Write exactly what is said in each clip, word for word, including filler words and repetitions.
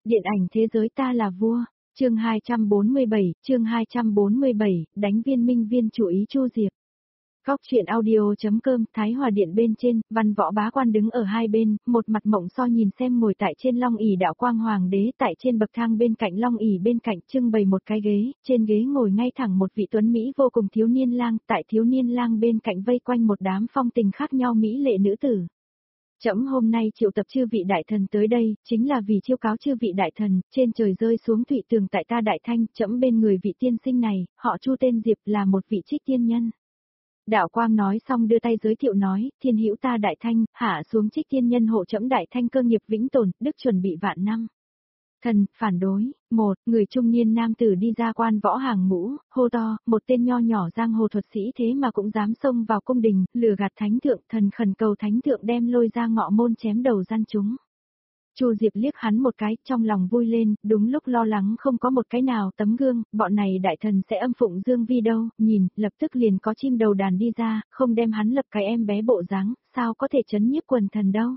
Điện ảnh thế giới ta là vua, chương hai trăm bốn mươi bảy, chương hai trăm bốn mươi bảy, đánh viên minh viên chủ ý Chu Diệp. Góc truyện audio.com, Thái Hòa Điện bên trên, Văn Võ bá quan đứng ở hai bên, một mặt mộng so nhìn xem ngồi tại trên long ỷ đạo quang hoàng đế, tại trên bậc thang bên cạnh long ỷ bên cạnh trưng bày một cái ghế, trên ghế ngồi ngay thẳng một vị tuấn mỹ vô cùng thiếu niên lang, tại thiếu niên lang bên cạnh vây quanh một đám phong tình khác nhau mỹ lệ nữ tử. Trẫm hôm nay triệu tập chư vị đại thần tới đây, chính là vì chiêu cáo chư vị đại thần, trên trời rơi xuống thụy tường tại ta đại thanh, trẫm bên người vị tiên sinh này, họ Chu tên Diệp là một vị trích tiên nhân. Đạo Quang nói xong đưa tay giới thiệu nói, thiên hữu ta đại thanh, hạ xuống trích tiên nhân hộ trẫm đại thanh cơ nghiệp vĩnh tồn, đức chuẩn bị vạn năm. Thần, phản đối, một, người trung niên nam tử đi ra quan võ hàng ngũ, hô to, một tên nho nhỏ giang hồ thuật sĩ thế mà cũng dám xông vào cung đình, lừa gạt thánh thượng, thần khẩn cầu thánh thượng đem lôi ra ngọ môn chém đầu gian chúng. Chu Diệp liếc hắn một cái, trong lòng vui lên, đúng lúc lo lắng không có một cái nào tấm gương, bọn này đại thần sẽ âm phụng dương vi đâu, nhìn, lập tức liền có chim đầu đàn đi ra, không đem hắn lập cái em bé bộ dáng, sao có thể chấn nhiếp quần thần đâu.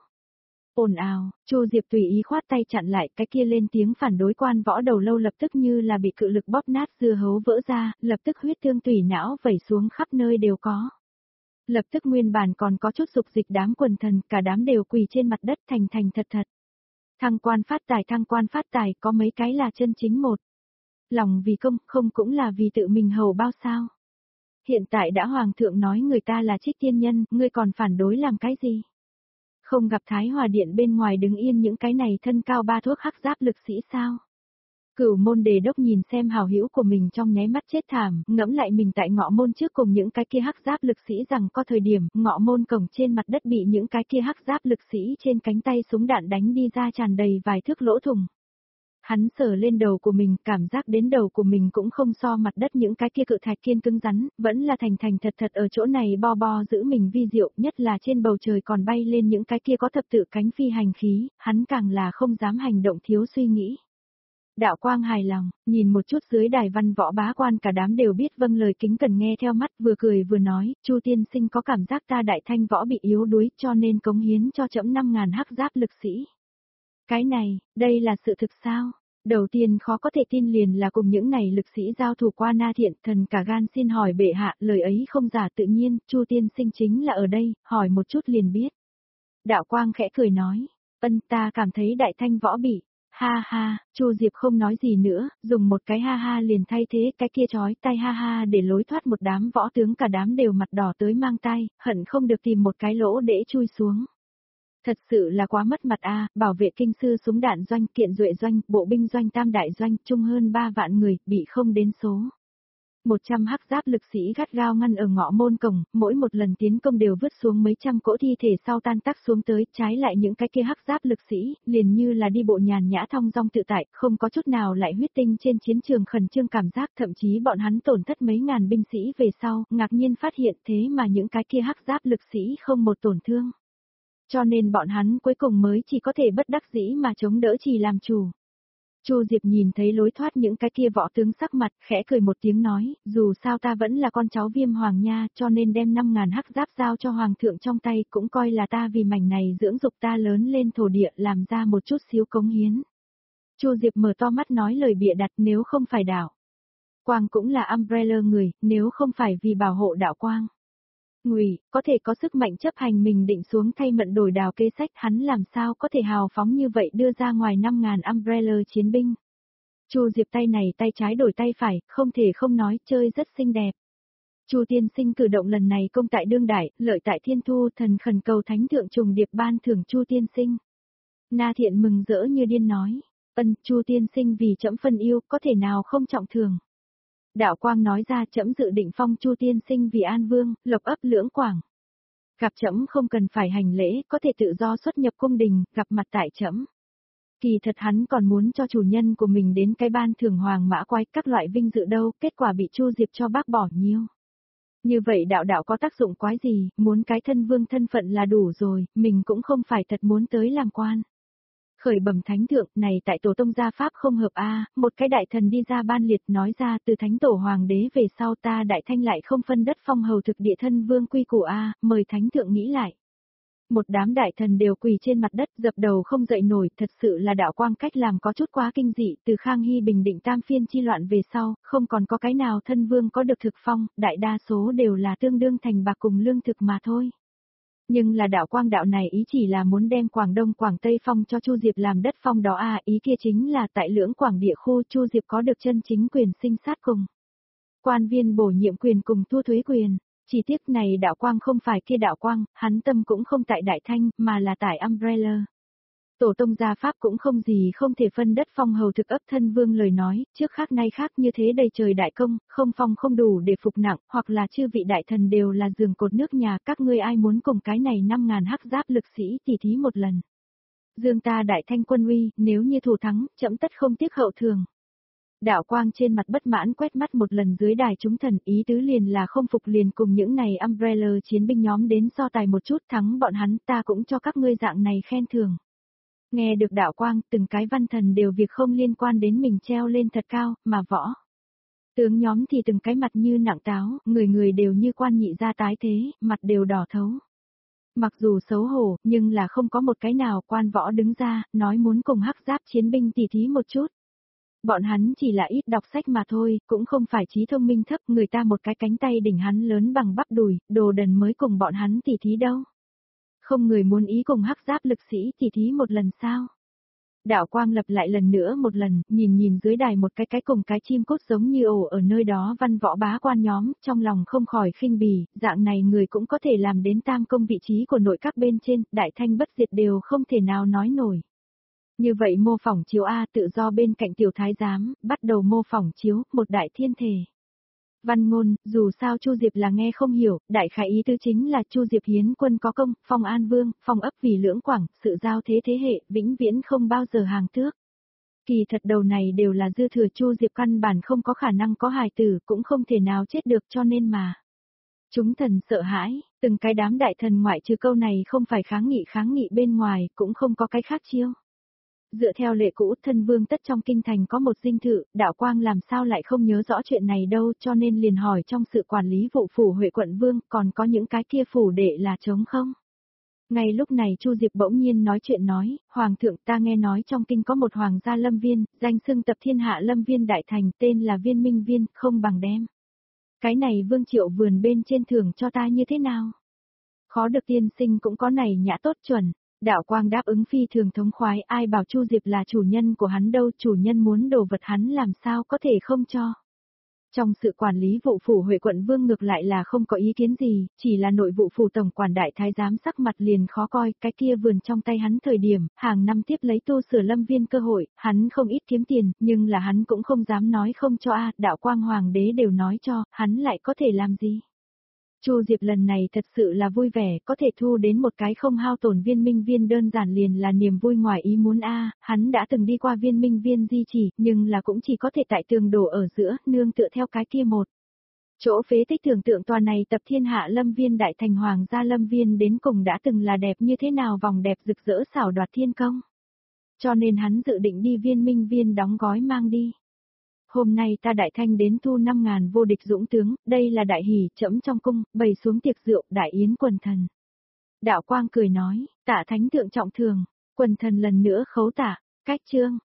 Ồn ào, Chu Diệp tùy ý khoát tay chặn lại, cái kia lên tiếng phản đối quan võ đầu lâu lập tức như là bị cự lực bóp nát dưa hấu vỡ ra, lập tức huyết thương tủy não vẩy xuống khắp nơi đều có. Lập tức nguyên bản còn có chút dục dịch đám quần thần, cả đám đều quỳ trên mặt đất thành thành thật thật. Thăng quan phát tài thăng quan phát tài có mấy cái là chân chính một. Lòng vì công, không cũng là vì tự mình hầu bao sao. Hiện tại đã hoàng thượng nói người ta là trích tiên nhân, ngươi còn phản đối làm cái gì? Không gặp Thái Hòa Điện bên ngoài đứng yên những cái này thân cao ba thước hắc giáp lực sĩ sao? Cửu môn đề đốc nhìn xem hào hữu của mình trong nháy mắt chết thảm, ngẫm lại mình tại ngọ môn trước cùng những cái kia hắc giáp lực sĩ rằng có thời điểm, ngọ môn cổng trên mặt đất bị những cái kia hắc giáp lực sĩ trên cánh tay súng đạn đánh đi ra tràn đầy vài thước lỗ thủng. Hắn sờ lên đầu của mình, cảm giác đến đầu của mình cũng không so mặt đất những cái kia cự thạch kiên cứng rắn, vẫn là thành thành thật thật ở chỗ này bo bo giữ mình vi diệu, nhất là trên bầu trời còn bay lên những cái kia có thập tự cánh phi hành khí, hắn càng là không dám hành động thiếu suy nghĩ. Đạo Quang hài lòng, nhìn một chút dưới đài văn võ bá quan cả đám đều biết vâng lời kính cần nghe theo mắt, vừa cười vừa nói, Chu tiên sinh có cảm giác ta đại thanh võ bị yếu đuối cho nên cống hiến cho trẫm năm ngàn hắc giáp lực sĩ. Cái này, đây là sự thực sao? Đầu tiên khó có thể tin liền là cùng những này lực sĩ giao thủ qua Na Thiện, thần cả gan xin hỏi bệ hạ, lời ấy không giả tự nhiên, Chu tiên sinh chính là ở đây, hỏi một chút liền biết. Đạo Quang khẽ cười nói, ân ta cảm thấy đại thanh võ bị. Ha ha, Chu Diệp không nói gì nữa, dùng một cái ha ha liền thay thế cái kia chói tay ha ha để lối thoát một đám võ tướng cả đám đều mặt đỏ tới mang tay, hận không được tìm một cái lỗ để chui xuống. Thật sự là quá mất mặt a, bảo vệ kinh sư súng đạn doanh, kiện duệ doanh, bộ binh doanh tam đại doanh, chung hơn ba vạn người, bị không đến số. Một trăm hắc giáp lực sĩ gắt gao ngăn ở ngõ môn cổng, mỗi một lần tiến công đều vứt xuống mấy trăm cỗ thi thể sau tan tác xuống tới, trái lại những cái kia hắc giáp lực sĩ, liền như là đi bộ nhàn nhã thong dong tự tại, không có chút nào lại huyết tinh trên chiến trường khẩn trương cảm giác, thậm chí bọn hắn tổn thất mấy ngàn binh sĩ về sau, ngạc nhiên phát hiện thế mà những cái kia hắc giáp lực sĩ không một tổn thương. Cho nên bọn hắn cuối cùng mới chỉ có thể bất đắc dĩ mà chống đỡ chỉ làm chủ. Chu Diệp nhìn thấy lối thoát những cái kia võ tướng sắc mặt, khẽ cười một tiếng nói, dù sao ta vẫn là con cháu Viêm Hoàng nha, cho nên đem năm ngàn hắc giáp giao cho Hoàng thượng trong tay, cũng coi là ta vì mảnh này dưỡng dục ta lớn lên thổ địa làm ra một chút xíu cống hiến. Chu Diệp mở to mắt nói lời bịa đặt, nếu không phải đạo Quang cũng là umbrella người, nếu không phải vì bảo hộ đạo Quang. Ngụy, có thể có sức mạnh chấp hành mình định xuống thay mận đổi đào kế sách, hắn làm sao có thể hào phóng như vậy đưa ra ngoài năm ngàn umbrella chiến binh. Chu Diệp tay này tay trái đổi tay phải, không thể không nói, chơi rất xinh đẹp. Chu tiên sinh cử động lần này công tại đương đại, lợi tại thiên thu, thần khẩn cầu thánh thượng trùng điệp ban thưởng Chu tiên sinh. Na Thiện mừng rỡ như điên nói, ân, Chu tiên sinh vì trẫm phân yêu, có thể nào không trọng thường. Đạo Quang nói ra trẫm dự định phong Chu tiên sinh vì An Vương, lộc ấp lưỡng quảng. Gặp trẫm không cần phải hành lễ, có thể tự do xuất nhập cung đình, gặp mặt tại trẫm. Kỳ thật hắn còn muốn cho chủ nhân của mình đến cái ban thưởng hoàng mã quái các loại vinh dự đâu, kết quả bị Chu Diệp cho bác bỏ nhiêu. Như vậy đạo đạo có tác dụng quái gì, muốn cái thân vương thân phận là đủ rồi, mình cũng không phải thật muốn tới làm quan. Khởi bẩm thánh thượng, này tại tổ tông gia pháp không hợp a, một cái đại thần đi ra ban liệt nói ra từ thánh tổ hoàng đế về sau ta đại thanh lại không phân đất phong hầu thực địa thân vương quy củ a, mời thánh thượng nghĩ lại. Một đám đại thần đều quỳ trên mặt đất dập đầu không dậy nổi, thật sự là đạo quang cách làm có chút quá kinh dị, từ Khang Hy bình định tam phiên chi loạn về sau, không còn có cái nào thân vương có được thực phong, đại đa số đều là tương đương thành bạc cùng lương thực mà thôi. Nhưng là đạo quang đạo này ý chỉ là muốn đem Quảng Đông Quảng Tây phong cho Chu Diệp làm đất phong đó à, ý kia chính là tại lưỡng Quảng địa khu Chu Diệp có được chân chính quyền sinh sát cùng. Quan viên bổ nhiệm quyền cùng thu thuế quyền. Chỉ tiếc này đạo quang không phải kia đạo quang, hắn tâm cũng không tại Đại Thanh, mà là tại Umbrella. Tổ tông gia pháp cũng không gì không thể phân đất phong hầu thực ấp thân vương lời nói, trước khác nay khác như thế đầy trời đại công, không phong không đủ để phục nặng, hoặc là chư vị đại thần đều là giường cột nước nhà, các ngươi ai muốn cùng cái này năm ngàn hắc giáp lực sĩ tỉ thí một lần. Dương ta Đại Thanh quân uy, nếu như thủ thắng, chậm tất không tiếc hậu thường. Đạo quang trên mặt bất mãn quét mắt một lần dưới đài chúng thần, ý tứ liền là không phục liền cùng những này Umbrella chiến binh nhóm đến so tài một chút, thắng bọn hắn ta cũng cho các ngươi dạng này khen thưởng. Nghe được đạo quang, từng cái văn thần đều việc không liên quan đến mình treo lên thật cao, mà võ. Tướng nhóm thì từng cái mặt như nặng táo, người người đều như quan nhị gia tái thế, mặt đều đỏ thấu. Mặc dù xấu hổ, nhưng là không có một cái nào quan võ đứng ra, nói muốn cùng hắc giáp chiến binh tỉ thí một chút. Bọn hắn chỉ là ít đọc sách mà thôi, cũng không phải trí thông minh thấp, người ta một cái cánh tay đỉnh hắn lớn bằng bắp đùi, đồ đần mới cùng bọn hắn tỉ thí đâu. Không người muốn ý cùng hắc giáp lực sĩ tỉ thí một lần sao. Đạo quang lập lại lần nữa một lần, nhìn nhìn dưới đài một cái cái cùng cái chim cốt giống như ổ ở nơi đó văn võ bá quan nhóm, trong lòng không khỏi khinh bỉ, dạng này người cũng có thể làm đến tam công vị trí của nội các bên trên, Đại Thanh bất diệt đều không thể nào nói nổi. Như vậy mô phỏng chiếu A tự do bên cạnh tiểu thái giám, bắt đầu mô phỏng chiếu, một đại thiên thể. Văn ngôn, dù sao Chu Diệp là nghe không hiểu, đại khái ý tứ chính là Chu Diệp hiến quân có công, phong an vương, phong ấp vì lưỡng quảng, sự giao thế thế hệ, vĩnh viễn không bao giờ hàng tước. Kỳ thật đầu này đều là dư thừa Chu Diệp căn bản không có khả năng có hài tử, cũng không thể nào chết được cho nên mà. Chúng thần sợ hãi, từng cái đám đại thần ngoại trừ câu này không phải kháng nghị kháng nghị bên ngoài, cũng không có cái khác chiêu. Dựa theo lệ cũ, thân vương tất trong kinh thành có một dinh thự, đạo quang làm sao lại không nhớ rõ chuyện này đâu, cho nên liền hỏi trong sự quản lý vụ phủ Huệ quận vương, còn có những cái kia phủ đệ là trống không? Ngay lúc này Chu Diệp bỗng nhiên nói chuyện nói, Hoàng thượng ta nghe nói trong kinh có một hoàng gia lâm viên, danh xưng tập thiên hạ lâm viên đại thành, tên là Viên Minh Viên, không bằng đem. Cái này vương triệu vườn bên trên thưởng cho ta như thế nào? Khó được tiên sinh cũng có này nhã tốt chuẩn. Đạo quang đáp ứng phi thường thống khoái, ai bảo Chu Diệp là chủ nhân của hắn đâu, chủ nhân muốn đồ vật hắn làm sao có thể không cho. Trong sự quản lý vụ phủ Huệ quận vương ngược lại là không có ý kiến gì, chỉ là nội vụ phủ tổng quản đại thái giám sắc mặt liền khó coi, cái kia vườn trong tay hắn thời điểm, hàng năm tiếp lấy tu sửa lâm viên cơ hội, hắn không ít kiếm tiền, nhưng là hắn cũng không dám nói không cho a, đạo quang hoàng đế đều nói cho, hắn lại có thể làm gì. Chu Diệp lần này thật sự là vui vẻ, có thể thu đến một cái không hao tổn viên minh viên đơn giản liền là niềm vui ngoài ý muốn a, hắn đã từng đi qua viên minh viên di chỉ, nhưng là cũng chỉ có thể tại tường đổ ở giữa, nương tựa theo cái kia một. Chỗ phế tích tưởng tượng tòa này tập thiên hạ lâm viên đại thành hoàng gia lâm viên đến cùng đã từng là đẹp như thế nào vòng đẹp rực rỡ xảo đoạt thiên công. Cho nên hắn dự định đi viên minh viên đóng gói mang đi. Hôm nay ta Đại Thanh đến thu năm ngàn vô địch dũng tướng, đây là đại hỷ trẫm trong cung, bày xuống tiệc rượu, đại yến quần thần. Đạo quang cười nói, tạ thánh thượng trọng thường, quần thần lần nữa khấu tạ, cách chương.